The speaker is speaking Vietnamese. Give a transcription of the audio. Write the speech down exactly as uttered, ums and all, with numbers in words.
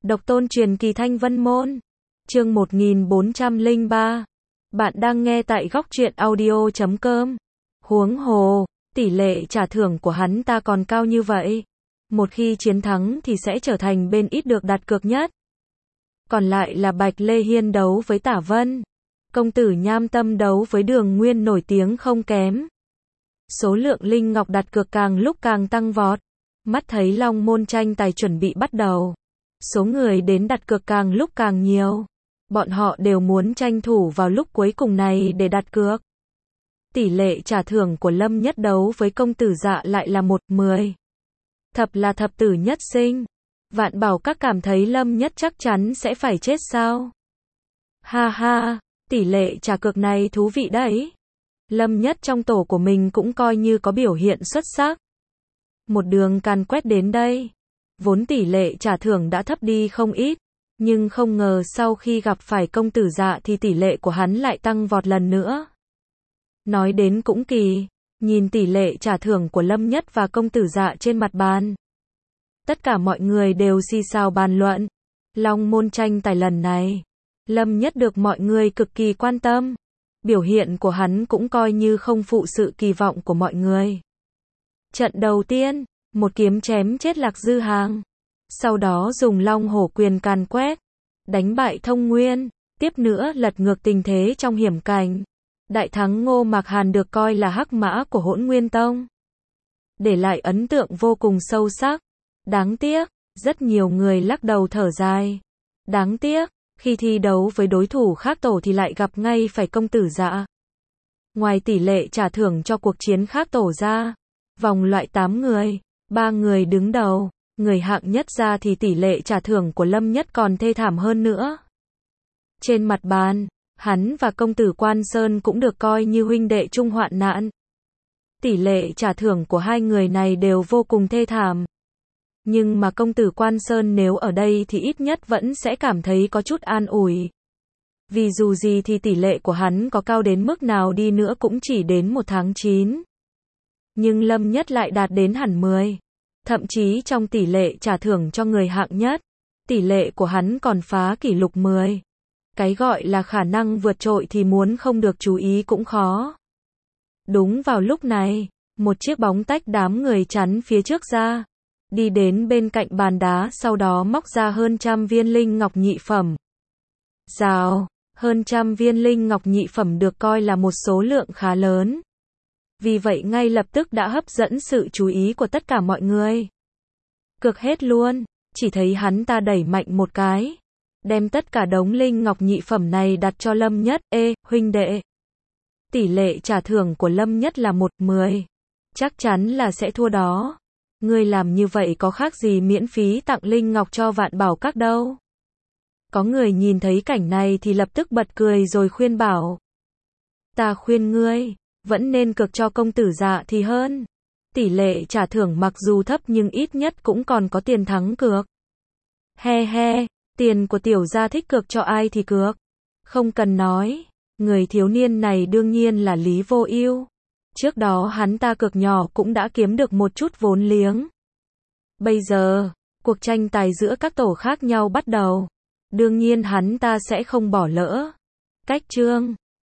Độc tôn truyền kỳ Thanh Vân Môn. Chương một nghìn bốn trăm lẻ ba. Bạn đang nghe tại góc truyện audio chấm com. Huống hồ, tỷ lệ trả thưởng của hắn ta còn cao như vậy. Một khi chiến thắng thì sẽ trở thành bên ít được đặt cược nhất. Còn lại là Bạch Lê Hiên đấu với Tả Vân. Công tử Nham Tâm đấu với Đường Nguyên nổi tiếng không kém. Số lượng linh ngọc đặt cược càng lúc càng tăng vọt. Mắt thấy Long Môn tranh tài chuẩn bị bắt đầu. Số người đến đặt cược càng lúc càng nhiều. Bọn họ đều muốn tranh thủ vào lúc cuối cùng này để đặt cược. Tỷ lệ trả thưởng của Lâm Nhất đấu với công tử Dạ lại là một mười. Thập là thập tử nhất sinh. Vạn Bảo Các cảm thấy Lâm Nhất chắc chắn sẽ phải chết sao? Ha ha, tỷ lệ trả cược này thú vị đấy. Lâm Nhất trong tổ của mình cũng coi như có biểu hiện xuất sắc. Một đường càn quét đến đây. Vốn tỷ lệ trả thưởng đã thấp đi không ít. Nhưng không ngờ sau khi gặp phải công tử Dạ thì tỷ lệ của hắn lại tăng vọt lần nữa. Nói đến cũng kỳ. Nhìn tỷ lệ trả thưởng của Lâm Nhất và công tử Dạ trên mặt bàn. Tất cả mọi người đều xì xào bàn luận. Long Môn tranh tài lần này, Lâm Nhất được mọi người cực kỳ quan tâm. Biểu hiện của hắn cũng coi như không phụ sự kỳ vọng của mọi người. Trận đầu tiên, một kiếm chém chết Lạc Dư Hàng. Sau đó dùng Long Hổ Quyền càn quét, đánh bại Thông Nguyên, tiếp nữa lật ngược tình thế trong hiểm cảnh. Đại thắng Ngô Mạc Hàn được coi là hắc mã của Hỗn Nguyên Tông. Để lại ấn tượng vô cùng sâu sắc. Đáng tiếc, rất nhiều người lắc đầu thở dài. Đáng tiếc, khi thi đấu với đối thủ khác tổ thì lại gặp ngay phải công tử Dạ. Ngoài tỷ lệ trả thưởng cho cuộc chiến khác tổ ra, vòng loại tám người, ba người đứng đầu, người hạng nhất ra thì tỷ lệ trả thưởng của Lâm Nhất còn thê thảm hơn nữa. Trên mặt bàn, hắn và công tử Quan Sơn cũng được coi như huynh đệ chung hoạn nạn. Tỷ lệ trả thưởng của hai người này đều vô cùng thê thảm. Nhưng mà công tử Quan Sơn nếu ở đây thì ít nhất vẫn sẽ cảm thấy có chút an ủi. Vì dù gì thì tỷ lệ của hắn có cao đến mức nào đi nữa cũng chỉ đến một tháng chín. Nhưng Lâm Nhất lại đạt đến hẳn mười. Thậm chí trong tỷ lệ trả thưởng cho người hạng nhất, tỷ lệ của hắn còn phá kỷ lục mười. Cái gọi là khả năng vượt trội thì muốn không được chú ý cũng khó. Đúng vào lúc này, một chiếc bóng tách đám người chắn phía trước ra. Đi đến bên cạnh bàn đá sau đó móc ra hơn trăm viên linh ngọc nhị phẩm. Rào, hơn trăm viên linh ngọc nhị phẩm được coi là một số lượng khá lớn. Vì vậy ngay lập tức đã hấp dẫn sự chú ý của tất cả mọi người. Cược hết luôn, chỉ thấy hắn ta đẩy mạnh một cái. Đem tất cả đống linh ngọc nhị phẩm này đặt cho Lâm Nhất. Ê, huynh đệ. Tỷ lệ trả thưởng của Lâm Nhất là một mười. Chắc chắn là sẽ thua đó. Ngươi làm như vậy có khác gì miễn phí tặng linh ngọc cho Vạn Bảo Các đâu. Có người nhìn thấy cảnh này thì lập tức bật cười rồi khuyên bảo. Ta khuyên ngươi, vẫn nên cược cho công tử Dạ thì hơn. Tỷ lệ trả thưởng mặc dù thấp nhưng ít nhất cũng còn có tiền thắng cược. He he, tiền của tiểu gia thích cược cho ai thì cược. Không cần nói, người thiếu niên này đương nhiên là Lý Vô Ưu. Trước đó hắn ta cược nhỏ cũng đã kiếm được một chút vốn liếng. Bây giờ, cuộc tranh tài giữa các tổ khác nhau bắt đầu. Đương nhiên hắn ta sẽ không bỏ lỡ. Cách chương